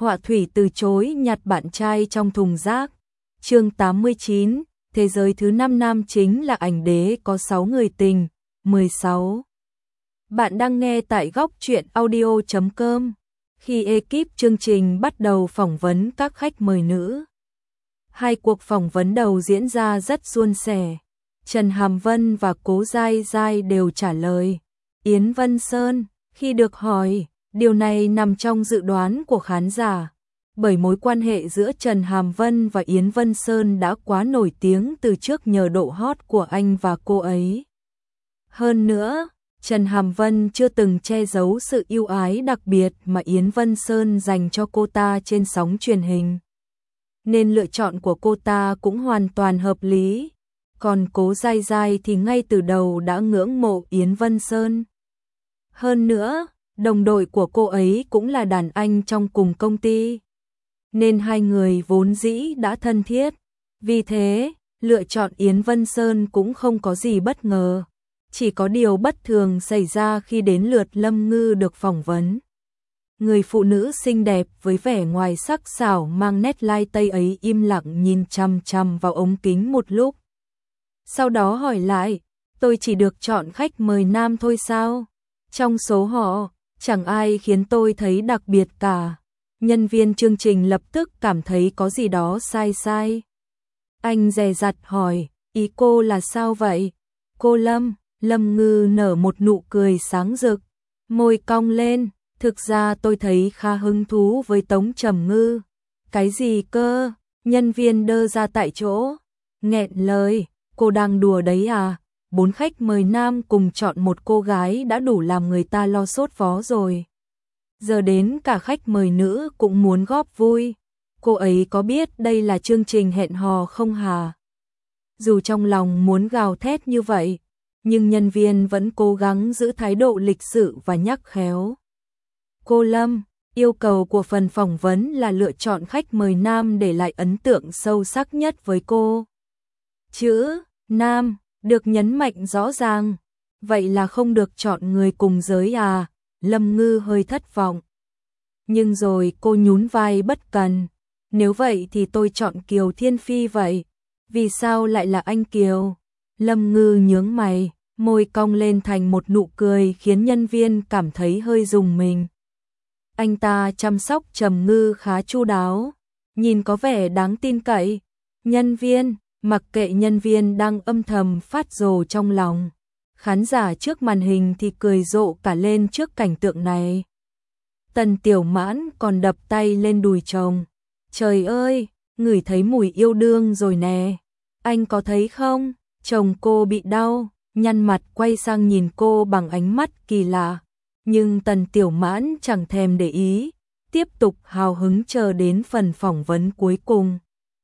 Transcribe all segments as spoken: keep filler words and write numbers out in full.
Họa thủy từ chối nhặt bạn trai trong thùng rác. Chương tám mươi chín, thế giới thứ năm nam chính là ảnh đế có sáu người tình. mười sáu. Bạn đang nghe tại góc truyện audio chấm com. Khi ekip chương trình bắt đầu phỏng vấn các khách mời nữ, hai cuộc phỏng vấn đầu diễn ra rất suôn sẻ. Trần Hàm Vân và Cố Giai Giai đều trả lời. Yến Vân Sơn, khi được hỏi, điều này nằm trong dự đoán của khán giả, bởi mối quan hệ giữa Trần Hàm Vân và Yến Vân Sơn đã quá nổi tiếng từ trước nhờ độ hot của anh và cô ấy. Hơn nữa, Trần Hàm Vân chưa từng che giấu sự yêu ái đặc biệt mà Yến Vân Sơn dành cho cô ta trên sóng truyền hình, nên lựa chọn của cô ta cũng hoàn toàn hợp lý. Còn Cố Giai Giai thì ngay từ đầu đã ngưỡng mộ Yến Vân Sơn. Hơn nữa, đồng đội của cô ấy cũng là đàn anh trong cùng công ty, nên hai người vốn dĩ đã thân thiết. Vì thế, lựa chọn Yến Vân Sơn cũng không có gì bất ngờ. Chỉ có điều bất thường xảy ra khi đến lượt Lâm Ngư được phỏng vấn. Người phụ nữ xinh đẹp với vẻ ngoài sắc sảo mang nét lai tây ấy im lặng nhìn chằm chằm vào ống kính một lúc. Sau đó hỏi lại, tôi chỉ được chọn khách mời nam thôi sao? Trong số họ, chẳng ai khiến tôi thấy đặc biệt cả. Nhân viên chương trình lập tức cảm thấy có gì đó sai sai. Anh dè dặt hỏi, ý cô là sao vậy? Cô Lâm, Lâm Ngư nở một nụ cười sáng rực, môi cong lên, thực ra tôi thấy khá hứng thú với Tống Trầm Ngư. Cái gì cơ? Nhân viên đơ ra tại chỗ, nghẹn lời, cô đang đùa đấy à? Bốn khách mời nam cùng chọn một cô gái đã đủ làm người ta lo sốt vó rồi. Giờ đến cả khách mời nữ cũng muốn góp vui. Cô ấy có biết đây là chương trình hẹn hò không hả? Dù trong lòng muốn gào thét như vậy, nhưng nhân viên vẫn cố gắng giữ thái độ lịch sự và nhắc khéo. Cô Lâm, yêu cầu của phần phỏng vấn là lựa chọn khách mời nam để lại ấn tượng sâu sắc nhất với cô. Chữ nam được nhấn mạnh rõ ràng. Vậy là không được chọn người cùng giới à? Lâm Ngư hơi thất vọng. Nhưng rồi cô nhún vai bất cần. Nếu vậy thì tôi chọn Kiều Thiên Phi vậy. Vì sao lại là anh Kiều? Lâm Ngư nhướng mày, môi cong lên thành một nụ cười khiến nhân viên cảm thấy hơi rùng mình. Anh ta chăm sóc Trầm Ngư khá chu đáo, nhìn có vẻ đáng tin cậy. Nhân viên, mặc kệ nhân viên đang âm thầm phát rồ trong lòng, khán giả trước màn hình thì cười rộ cả lên trước cảnh tượng này. Tần Tiểu Mãn còn đập tay lên đùi chồng. Trời ơi, ngửi thấy mùi yêu đương rồi nè. Anh có thấy không? Chồng cô bị đau, nhăn mặt quay sang nhìn cô bằng ánh mắt kỳ lạ. Nhưng Tần Tiểu Mãn chẳng thèm để ý, tiếp tục hào hứng chờ đến phần phỏng vấn cuối cùng.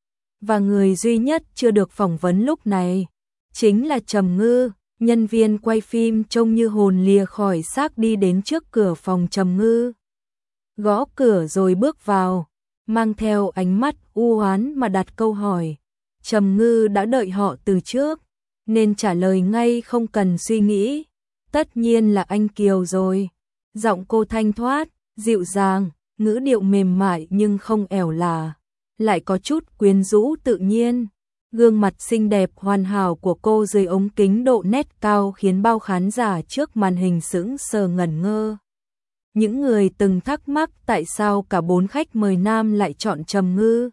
Và người duy nhất chưa được phỏng vấn lúc này chính là Trầm Ngư. Nhân viên quay phim trông như hồn lìa khỏi xác đi đến trước cửa phòng Trầm Ngư, gõ cửa rồi bước vào, mang theo ánh mắt u oán mà đặt câu hỏi. Trầm Ngư đã đợi họ từ trước, nên trả lời ngay không cần suy nghĩ. Tất nhiên là anh Kiều rồi. Giọng cô thanh thoát, dịu dàng, ngữ điệu mềm mại nhưng không ẻo lả, lại có chút quyến rũ tự nhiên. Gương mặt xinh đẹp hoàn hảo của cô dưới ống kính độ nét cao khiến bao khán giả trước màn hình sững sờ ngẩn ngơ. Những người từng thắc mắc tại sao cả bốn khách mời nam lại chọn Trầm Ngư,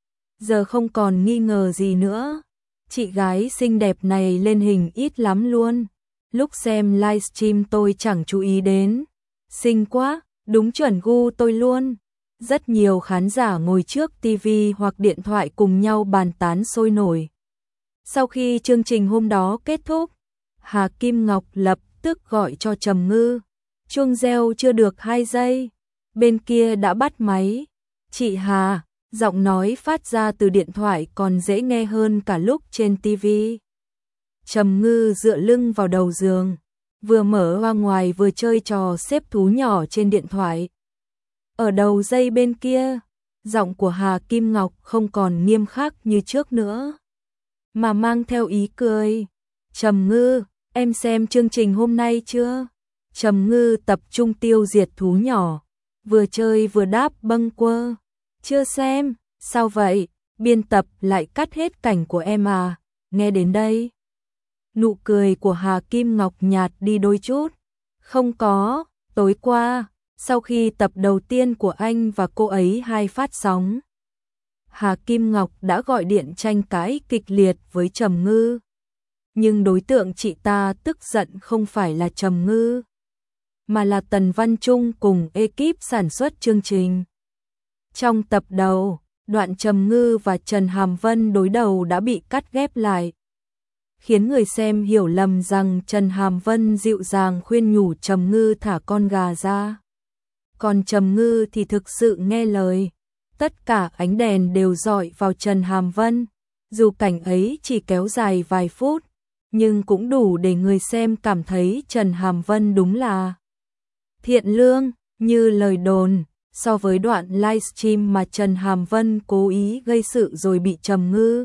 giờ không còn nghi ngờ gì nữa. Chị gái xinh đẹp này lên hình ít lắm luôn. Lúc xem livestream tôi chẳng chú ý đến. Xinh quá, đúng chuẩn gu tôi luôn. Rất nhiều khán giả ngồi trước ti vi hoặc điện thoại cùng nhau bàn tán sôi nổi. Sau khi chương trình hôm đó kết thúc, Hà Kim Ngọc lập tức gọi cho Trầm Ngư. Chuông reo chưa được hai giây, bên kia đã bắt máy. Chị Hà, giọng nói phát ra từ điện thoại còn dễ nghe hơn cả lúc trên ti vi. Trầm Ngư dựa lưng vào đầu giường, vừa mở hoa ngoài vừa chơi trò xếp thú nhỏ trên điện thoại. Ở đầu dây bên kia, giọng của Hà Kim Ngọc không còn nghiêm khắc như trước nữa, mà mang theo ý cười. Trầm Ngư, em xem chương trình hôm nay chưa? Trầm Ngư tập trung tiêu diệt thú nhỏ, vừa chơi vừa đáp bâng quơ. Chưa xem, sao vậy? Biên tập lại cắt hết cảnh của em à? Nghe đến đây, nụ cười của Hà Kim Ngọc nhạt đi đôi chút. Không có, tối qua, sau khi tập đầu tiên của anh và cô ấy hai phát sóng, Hà Kim Ngọc đã gọi điện tranh cãi kịch liệt với Trầm Ngư. Nhưng đối tượng chị ta tức giận không phải là Trầm Ngư, mà là Tần Văn Trung cùng ekip sản xuất chương trình. Trong tập đầu, đoạn Trầm Ngư và Trần Hàm Vân đối đầu đã bị cắt ghép lại, khiến người xem hiểu lầm rằng Trần Hàm Vân dịu dàng khuyên nhủ Trầm Ngư thả con gà ra. Còn Trầm Ngư thì thực sự nghe lời. Tất cả ánh đèn đều dọi vào Trần Hàm Vân. Dù cảnh ấy chỉ kéo dài vài phút, nhưng cũng đủ để người xem cảm thấy Trần Hàm Vân đúng là thiện lương, như lời đồn. So với đoạn livestream mà Trần Hàm Vân cố ý gây sự rồi bị Trầm Ngư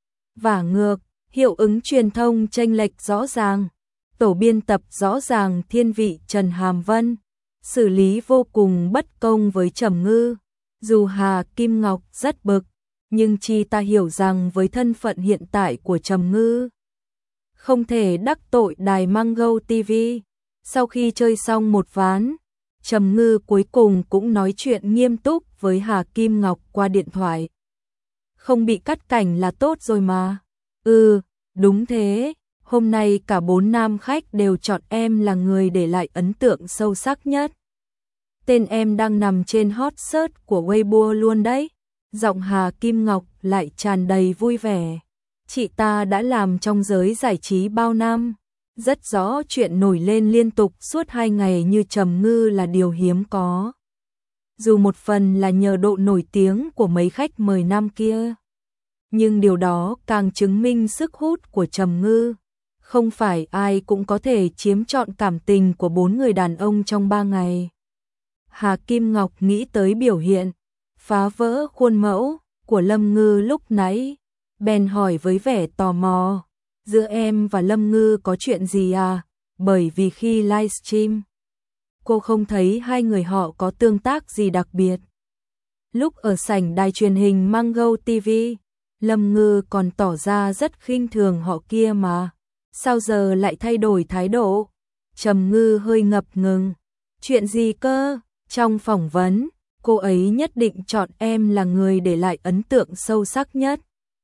vả ngược, hiệu ứng truyền thông chênh lệch rõ ràng. Tổ biên tập rõ ràng thiên vị Trần Hàm Vân, xử lý vô cùng bất công với Trầm Ngư. Dù Hà Kim Ngọc rất bực, nhưng chi ta hiểu rằng với thân phận hiện tại của Trầm Ngư, không thể đắc tội đài Mango ti vi. Sau khi chơi xong một ván, Trầm Ngư cuối cùng cũng nói chuyện nghiêm túc với Hà Kim Ngọc qua điện thoại. Không bị cắt cảnh là tốt rồi mà. Ừ, đúng thế, hôm nay cả bốn nam khách đều chọn em là người để lại ấn tượng sâu sắc nhất. Tên em đang nằm trên hot search của Weibo luôn đấy. Giọng Hà Kim Ngọc lại tràn đầy vui vẻ. Chị ta đã làm trong giới giải trí bao năm, rất rõ chuyện nổi lên liên tục suốt hai ngày như Trầm Ngư là điều hiếm có. Dù một phần là nhờ độ nổi tiếng của mấy khách mời năm kia, nhưng điều đó càng chứng minh sức hút của Trầm Ngư. Không phải ai cũng có thể chiếm trọn cảm tình của bốn người đàn ông trong ba ngày. Hà Kim Ngọc nghĩ tới biểu hiện phá vỡ khuôn mẫu của Lâm Ngư lúc nãy, bèn hỏi với vẻ tò mò, giữa em và Lâm Ngư có chuyện gì à? Bởi vì khi livestream, cô không thấy hai người họ có tương tác gì đặc biệt. Lúc ở sảnh đài truyền hình Mango ti vi, Lâm Ngư còn tỏ ra rất khinh thường họ kia mà. Sao giờ lại thay đổi thái độ? Trầm Ngư hơi ngập ngừng. Chuyện gì cơ? Trong phỏng vấn, cô ấy nhất định chọn em là người để lại ấn tượng sâu sắc nhất.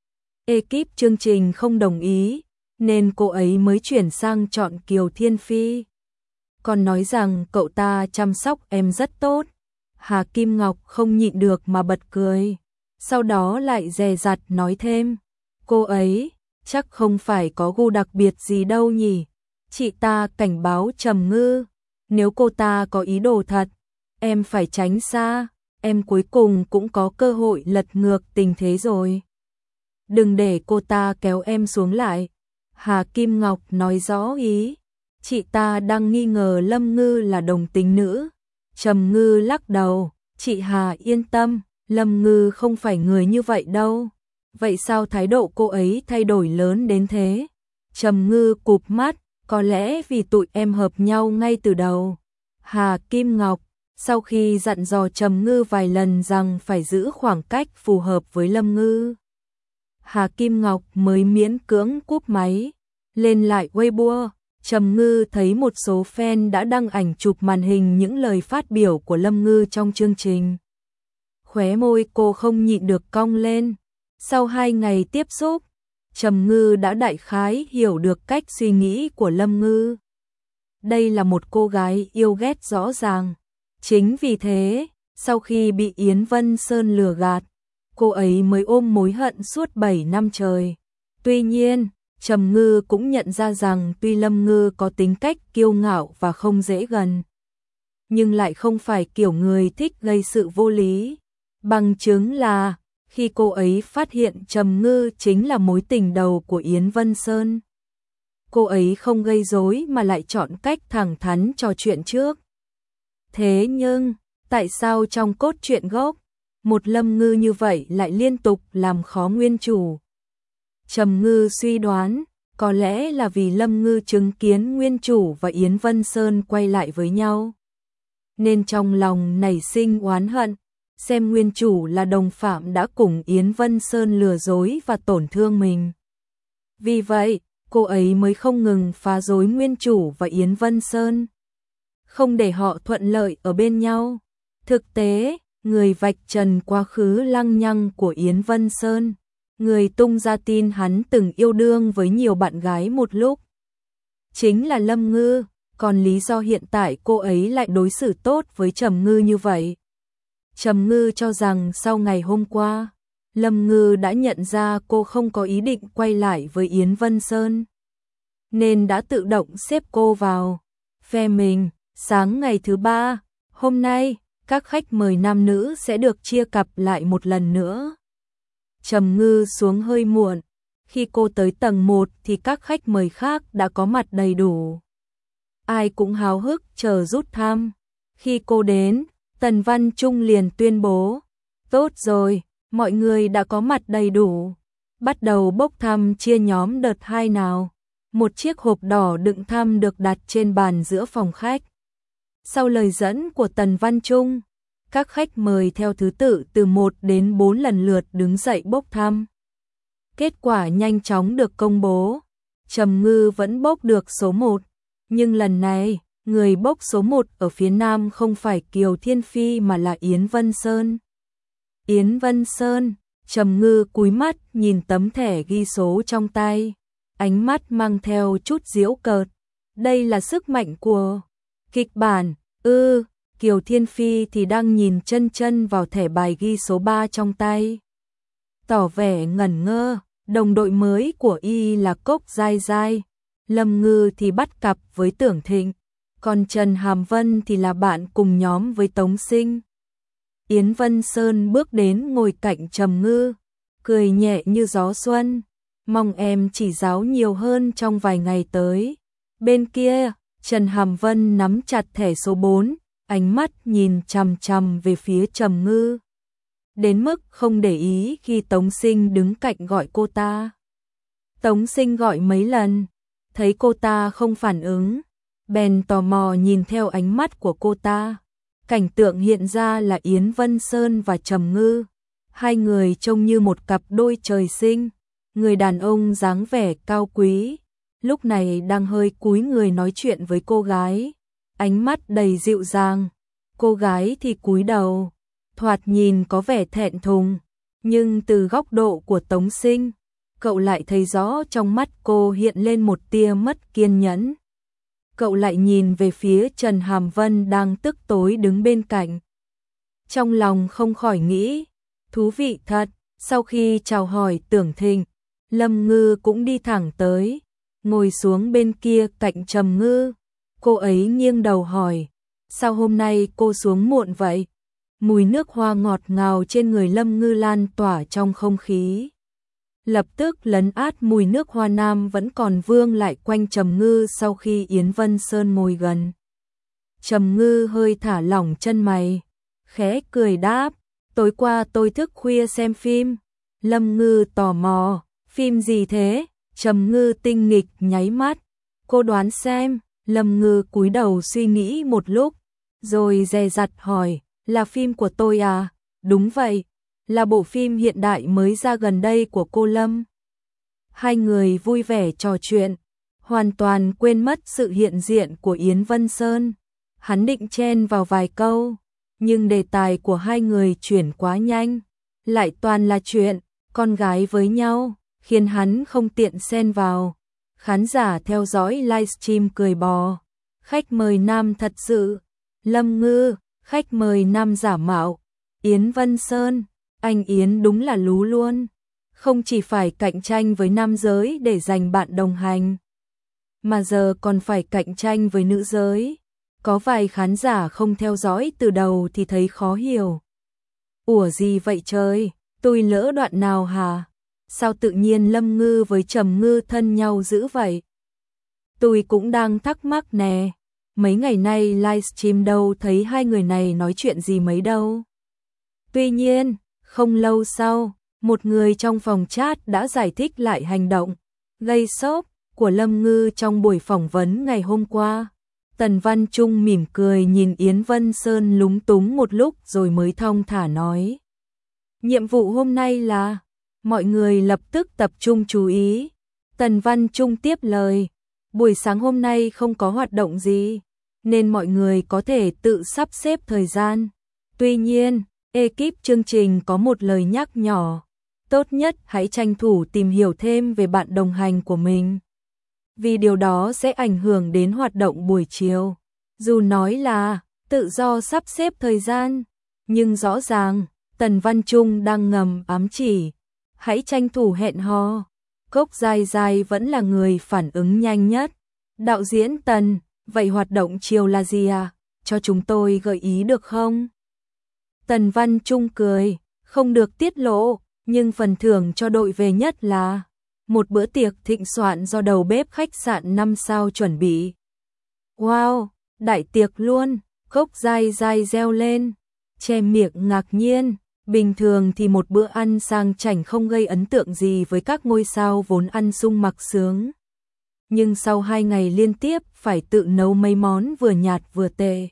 Ekip chương trình không đồng ý, nên cô ấy mới chuyển sang chọn Kiều Thiên Phi. Còn nói rằng cậu ta chăm sóc em rất tốt. Hà Kim Ngọc không nhịn được mà bật cười. Sau đó lại dè dặt nói thêm, cô ấy chắc không phải có gu đặc biệt gì đâu nhỉ. Chị ta cảnh báo Trầm Ngư, nếu cô ta có ý đồ thật, em phải tránh xa, em cuối cùng cũng có cơ hội lật ngược tình thế rồi. Đừng để cô ta kéo em xuống lại. Hà Kim Ngọc nói rõ ý, chị ta đang nghi ngờ Lâm Ngư là đồng tính nữ. Trầm Ngư lắc đầu, chị Hà yên tâm, Lâm Ngư không phải người như vậy đâu. Vậy sao thái độ cô ấy thay đổi lớn đến thế? Trầm Ngư cụp mắt, có lẽ vì tụi em hợp nhau ngay từ đầu. Hà Kim Ngọc, sau khi dặn dò Trầm Ngư vài lần rằng phải giữ khoảng cách phù hợp với Lâm Ngư, Hà Kim Ngọc mới miễn cưỡng cúp máy. Lên lại Weibo, Trầm Ngư thấy một số fan đã đăng ảnh chụp màn hình những lời phát biểu của Lâm Ngư trong chương trình. Khóe môi cô không nhịn được cong lên. Sau hai ngày tiếp xúc, Trầm Ngư đã đại khái hiểu được cách suy nghĩ của Lâm Ngư. Đây là một cô gái yêu ghét rõ ràng. Chính vì thế, sau khi bị Yến Vân Sơn lừa gạt, cô ấy mới ôm mối hận suốt bảy năm trời. Tuy nhiên, Trầm Ngư cũng nhận ra rằng tuy Lâm Ngư có tính cách kiêu ngạo và không dễ gần, nhưng lại không phải kiểu người thích gây sự vô lý. Bằng chứng là, khi cô ấy phát hiện Trầm Ngư chính là mối tình đầu của Yến Vân Sơn, cô ấy không gây rối mà lại chọn cách thẳng thắn trò chuyện trước. Thế nhưng, tại sao trong cốt truyện gốc, một Lâm Ngư như vậy lại liên tục làm khó nguyên chủ? Trầm Ngư suy đoán, có lẽ là vì Lâm Ngư chứng kiến nguyên chủ và Yến Vân Sơn quay lại với nhau. nên trong lòng nảy sinh oán hận, xem nguyên chủ là đồng phạm đã cùng Yến Vân Sơn lừa dối và tổn thương mình. Vì vậy, cô ấy mới không ngừng phá rối nguyên chủ và Yến Vân Sơn, không để họ thuận lợi ở bên nhau. Thực tế, người vạch trần quá khứ lăng nhăng của Yến Vân Sơn, người tung ra tin hắn từng yêu đương với nhiều bạn gái một lúc, chính là Lâm Ngư. Còn lý do hiện tại cô ấy lại đối xử tốt với Trầm Ngư như vậy, Trầm Ngư cho rằng sau ngày hôm qua, Lâm Ngư đã nhận ra cô không có ý định quay lại với Yến Vân Sơn, nên đã tự động xếp cô vào phe mình. Sáng ngày thứ ba, hôm nay, các khách mời nam nữ sẽ được chia cặp lại một lần nữa. Trầm Ngư xuống hơi muộn, khi cô tới tầng một thì các khách mời khác đã có mặt đầy đủ. Ai cũng háo hức chờ rút thăm. Khi cô đến, Tần Văn Trung liền tuyên bố, tốt rồi, mọi người đã có mặt đầy đủ. Bắt đầu bốc thăm chia nhóm đợt hai nào. Một chiếc hộp đỏ đựng thăm được đặt trên bàn giữa phòng khách. Sau lời dẫn của Tần Văn Trung, các khách mời theo thứ tự từ một đến bốn lần lượt đứng dậy bốc thăm. Kết quả nhanh chóng được công bố. Trầm Ngư vẫn bốc được số một, nhưng lần này, người bốc số một ở phía nam không phải Kiều Thiên Phi mà là Yến Vân Sơn. Yến Vân Sơn, Trầm Ngư cúi mắt nhìn tấm thẻ ghi số trong tay, ánh mắt mang theo chút giễu cợt. Đây là sức mạnh của kịch bản. Ư, ừ, Kiều Thiên Phi thì đang nhìn chân chân vào thẻ bài ghi số ba trong tay, tỏ vẻ ngẩn ngơ. Đồng đội mới của y là Cốc Giai Giai, Lâm Ngư thì bắt cặp với Tưởng Thịnh, còn Trần Hàm Vân thì là bạn cùng nhóm với Tống Sinh. Yến Vân Sơn bước đến ngồi cạnh Trầm Ngư, cười nhẹ như gió xuân, mong em chỉ giáo nhiều hơn trong vài ngày tới. Bên kia, Trần Hàm Vân nắm chặt thẻ số bốn, ánh mắt nhìn chằm chằm về phía Trầm Ngư, đến mức không để ý khi Tống Sinh đứng cạnh gọi cô ta. Tống Sinh gọi mấy lần, thấy cô ta không phản ứng, bèn tò mò nhìn theo ánh mắt của cô ta. Cảnh tượng hiện ra là Yến Vân Sơn và Trầm Ngư, hai người trông như một cặp đôi trời sinh. Người đàn ông dáng vẻ cao quý, lúc này đang hơi cúi người nói chuyện với cô gái, ánh mắt đầy dịu dàng. Cô gái thì cúi đầu, thoạt nhìn có vẻ thẹn thùng, nhưng từ góc độ của Tống Sinh, cậu lại thấy rõ trong mắt cô hiện lên một tia mất kiên nhẫn. Cậu lại nhìn về phía Trần Hàm Vân đang tức tối đứng bên cạnh. Trong lòng không khỏi nghĩ, thú vị thật. Sau khi chào hỏi Tưởng Thịnh, Lâm Ngư cũng đi thẳng tới, ngồi xuống bên kia cạnh Trầm Ngư. Cô ấy nghiêng đầu hỏi, sao hôm nay cô xuống muộn vậy? Mùi nước hoa ngọt ngào trên người Lâm Ngư lan tỏa trong không khí, lập tức lấn át mùi nước hoa nam vẫn còn vương lại quanh Trầm Ngư sau khi Yến Vân Sơn ngồi gần. Trầm Ngư hơi thả lỏng chân mày, khẽ cười đáp, tối qua tôi thức khuya xem phim. Lâm Ngư tò mò, phim gì thế? Trầm Ngư tinh nghịch nháy mắt, cô đoán xem. Lâm Ngư cúi đầu suy nghĩ một lúc, rồi dè dặt hỏi, là phim của tôi à? Đúng vậy, là bộ phim hiện đại mới ra gần đây của cô Lâm. Hai người vui vẻ trò chuyện, hoàn toàn quên mất sự hiện diện của Yến Vân Sơn. Hắn định chen vào vài câu, nhưng đề tài của hai người chuyển quá nhanh, lại toàn là chuyện con gái với nhau, khiến hắn không tiện xen vào. Khán giả theo dõi livestream cười bò, khách mời nam thật sự, Lâm Ngư, khách mời nam giả mạo, Yến Vân Sơn, anh Yến đúng là lú luôn, không chỉ phải cạnh tranh với nam giới để giành bạn đồng hành, mà giờ còn phải cạnh tranh với nữ giới. Có vài khán giả không theo dõi từ đầu thì thấy khó hiểu. Ủa gì vậy trời, tôi lỡ đoạn nào hả? Sao tự nhiên Lâm Ngư với Trầm Ngư thân nhau dữ vậy? Tôi cũng đang thắc mắc nè, mấy ngày nay livestream đâu thấy hai người này nói chuyện gì mấy đâu. Tuy nhiên, không lâu sau, một người trong phòng chat đã giải thích lại hành động gây sốc của Lâm Ngư trong buổi phỏng vấn ngày hôm qua. Tần Văn Trung mỉm cười nhìn Yến Vân Sơn lúng túng một lúc rồi mới thong thả nói. Nhiệm vụ hôm nay là, mọi người lập tức tập trung chú ý. Tần Văn Trung tiếp lời, buổi sáng hôm nay không có hoạt động gì, nên mọi người có thể tự sắp xếp thời gian. Tuy nhiên, ekip chương trình có một lời nhắc nhỏ, tốt nhất hãy tranh thủ tìm hiểu thêm về bạn đồng hành của mình. Vì điều đó sẽ ảnh hưởng đến hoạt động buổi chiều. Dù nói là tự do sắp xếp thời gian, nhưng rõ ràng Tần Văn Trung đang ngầm ám chỉ, hãy tranh thủ hẹn hò. Cốc Giai Giai vẫn là người phản ứng nhanh nhất. Đạo diễn Tần, vậy hoạt động chiều là gì à? Cho chúng tôi gợi ý được không? Tần Văn Trung cười, không được tiết lộ, nhưng phần thưởng cho đội về nhất là một bữa tiệc thịnh soạn do đầu bếp khách sạn năm sao chuẩn bị. Wow, đại tiệc luôn, Cốc Giai Giai reo lên, che miệng ngạc nhiên. Bình thường thì một bữa ăn sang chảnh không gây ấn tượng gì với các ngôi sao vốn ăn sung mặc sướng. Nhưng sau hai ngày liên tiếp phải tự nấu mấy món vừa nhạt vừa tệ,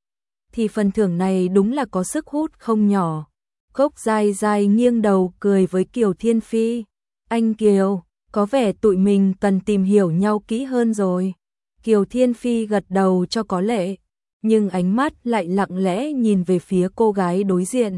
thì phần thưởng này đúng là có sức hút không nhỏ. Cốc Giai Giai nghiêng đầu cười với Kiều Thiên Phi. Anh Kiều, có vẻ tụi mình cần tìm hiểu nhau kỹ hơn rồi. Kiều Thiên Phi gật đầu cho có lệ, nhưng ánh mắt lại lặng lẽ nhìn về phía cô gái đối diện.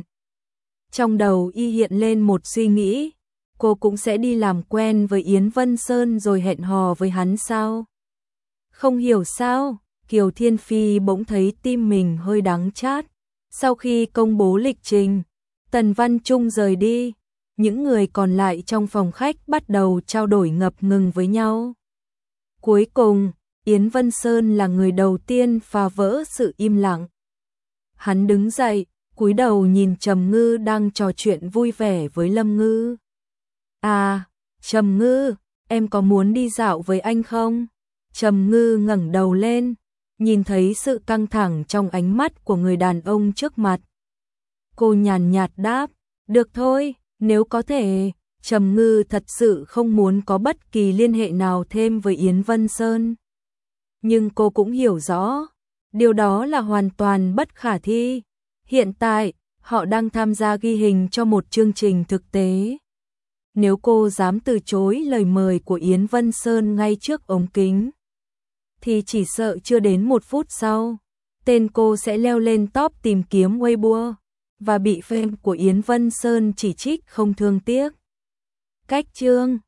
Trong đầu y hiện lên một suy nghĩ, cô cũng sẽ đi làm quen với Yến Vân Sơn rồi hẹn hò với hắn sao? Không hiểu sao, Kiều Thiên Phi bỗng thấy tim mình hơi đắng chát. Sau khi công bố lịch trình, Tần Văn Trung rời đi, những người còn lại trong phòng khách bắt đầu trao đổi ngập ngừng với nhau. Cuối cùng, Yến Vân Sơn là người đầu tiên phá vỡ sự im lặng. Hắn đứng dậy, cúi đầu nhìn Trầm Ngư đang trò chuyện vui vẻ với Lâm Ngư. À, Trầm Ngư, em có muốn đi dạo với anh không? Trầm Ngư ngẩng đầu lên, nhìn thấy sự căng thẳng trong ánh mắt của người đàn ông trước mặt. Cô nhàn nhạt đáp, được thôi, nếu có thể. Trầm Ngư thật sự không muốn có bất kỳ liên hệ nào thêm với Yến Vân Sơn. Nhưng cô cũng hiểu rõ, điều đó là hoàn toàn bất khả thi. Hiện tại, họ đang tham gia ghi hình cho một chương trình thực tế. Nếu cô dám từ chối lời mời của Yến Vân Sơn ngay trước ống kính, thì chỉ sợ chưa đến một phút sau, tên cô sẽ leo lên top tìm kiếm Weibo và bị fan của Yến Vân Sơn chỉ trích không thương tiếc. Cách chương